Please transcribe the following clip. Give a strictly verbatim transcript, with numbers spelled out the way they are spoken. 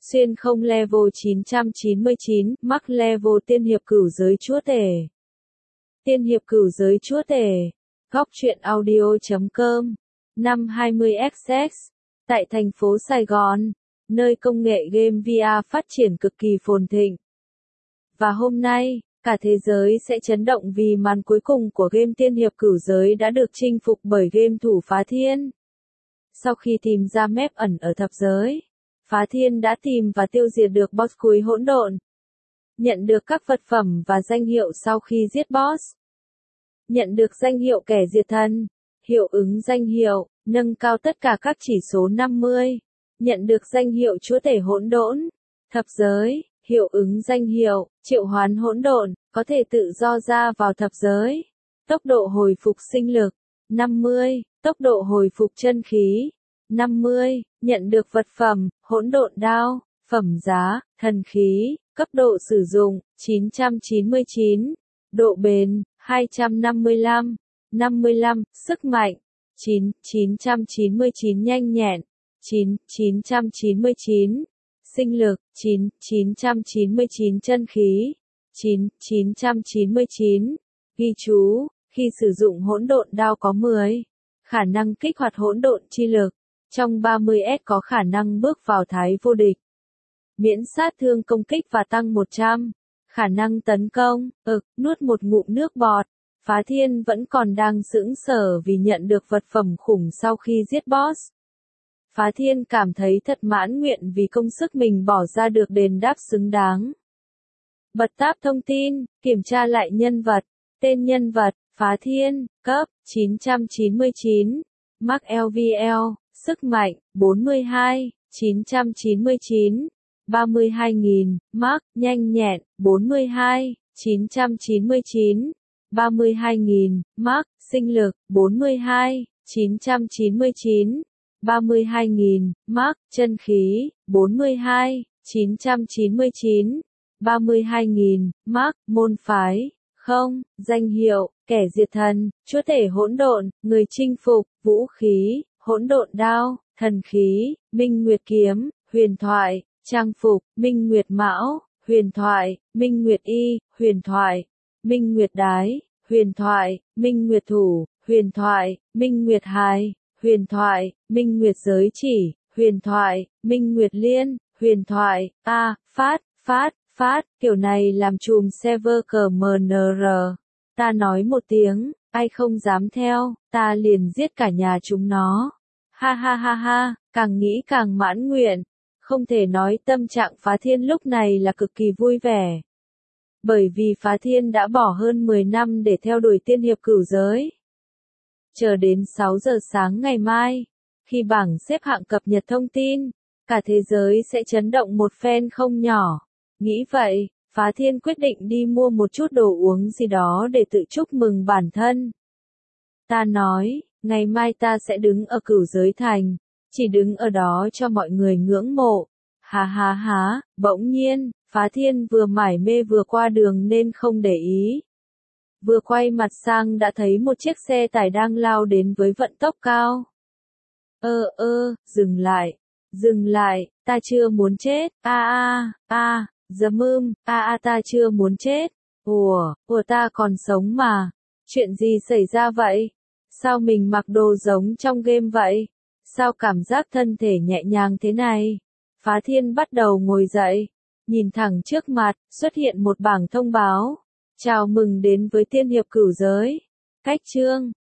Xuyên không level chín trăm chín mươi chín, mắc level tiên hiệp cửu giới chúa tể. Tiên hiệp cửu giới chúa tể. Góc truyện audio chấm com. Năm hai mươi x x. Tại thành phố Sài Gòn, nơi công nghệ game vê rờ phát triển cực kỳ phồn thịnh. Và hôm nay, cả thế giới sẽ chấn động vì màn cuối cùng của game tiên hiệp cửu giới đã được chinh phục bởi game thủ Phá Thiên. Sau khi tìm ra map ẩn ở thập giới, Phá Thiên đã tìm và tiêu diệt được boss cuối hỗn độn. Nhận được các vật phẩm và danh hiệu sau khi giết boss. Nhận được danh hiệu kẻ diệt thần, hiệu ứng danh hiệu, nâng cao tất cả các chỉ số năm mươi. Nhận được danh hiệu chúa tể hỗn độn, thập giới, hiệu ứng danh hiệu, triệu hoán hỗn độn, có thể tự do ra vào thập giới. Tốc độ hồi phục sinh lực, năm mươi, tốc độ hồi phục chân khí, năm mươi, nhận được vật phẩm, hỗn độn đao, phẩm giá, thần khí, cấp độ sử dụng, chín trăm chín mươi chín, độ bền, hai trăm năm mươi lăm, năm mươi lăm, sức mạnh, chín, chín trăm chín mươi chín nhanh nhẹn, chín, chín trăm chín mươi chín, sinh lực, chín, chín trăm chín mươi chín chân khí, chín, chín trăm chín mươi chín, ghi chú, khi sử dụng hỗn độn đao có mười, khả năng kích hoạt hỗn độn chi lực, trong ba mươi S có khả năng bước vào thái vô địch. Miễn sát thương công kích và tăng một trăm, khả năng tấn công, ực, nuốt một ngụm nước bọt. Phá Thiên vẫn còn đang sững sờ vì nhận được vật phẩm khủng sau khi giết boss. Phá Thiên cảm thấy thật mãn nguyện vì công sức mình bỏ ra được đền đáp xứng đáng. Bật tab thông tin, kiểm tra lại nhân vật, tên nhân vật, Phá Thiên, cấp, chín trăm chín mươi chín, Mark lờ vê lờ, sức mạnh, bốn mươi hai, chín trăm chín mươi chín, ba mươi hai nghìn, Mark, nhanh nhẹn, bốn mươi hai, chín trăm chín mươi chín, ba mươi hai nghìn, Mark, sinh lực, bốn mươi hai, chín trăm chín mươi chín, ba mươi hai nghìn, Mark, chân khí, bốn mươi hai, chín trăm chín mươi chín, ba mươi hai nghìn, Mark, môn phái, không, danh hiệu, kẻ diệt thần, chúa tể hỗn độn, người chinh phục, vũ khí, hỗn độn đao, thần khí, minh nguyệt kiếm, huyền thoại, trang phục, minh nguyệt mão, huyền thoại, minh nguyệt y, huyền thoại, minh nguyệt đái, huyền thoại, minh nguyệt thủ, huyền thoại, minh nguyệt hài, huyền thoại, minh nguyệt giới chỉ, huyền thoại, minh nguyệt liên, huyền thoại, a, phát, phát, phát, kiểu này làm chùm server cờ em en rờ. Ta nói một tiếng, ai không dám theo, ta liền giết cả nhà chúng nó. Ha ha ha ha, càng nghĩ càng mãn nguyện. Không thể nói tâm trạng Phá Thiên lúc này là cực kỳ vui vẻ. Bởi vì Phá Thiên đã bỏ hơn mười năm để theo đuổi tiên hiệp cửu giới. Chờ đến sáu giờ sáng ngày mai, khi bảng xếp hạng cập nhật thông tin, cả thế giới sẽ chấn động một phen không nhỏ. Nghĩ vậy, Phá Thiên quyết định đi mua một chút đồ uống gì đó để tự chúc mừng bản thân. Ta nói, ngày mai ta sẽ đứng ở cửu giới thành, chỉ đứng ở đó cho mọi người ngưỡng mộ. Hà hà há, bỗng nhiên, Phá Thiên vừa mải mê vừa qua đường nên không để ý. Vừa quay mặt sang đã thấy một chiếc xe tải đang lao đến với vận tốc cao. Ơ ơ, dừng lại, dừng lại, ta chưa muốn chết, a a, a, giấm ưm, a a ta chưa muốn chết, ủa, ủa ta còn sống mà, chuyện gì xảy ra vậy? Sao mình mặc đồ giống trong game vậy? Sao cảm giác thân thể nhẹ nhàng thế này? Phá Thiên bắt đầu ngồi dậy, nhìn thẳng trước mặt, xuất hiện một bảng thông báo. Chào mừng đến với tiên hiệp cửu giới. Cách chương,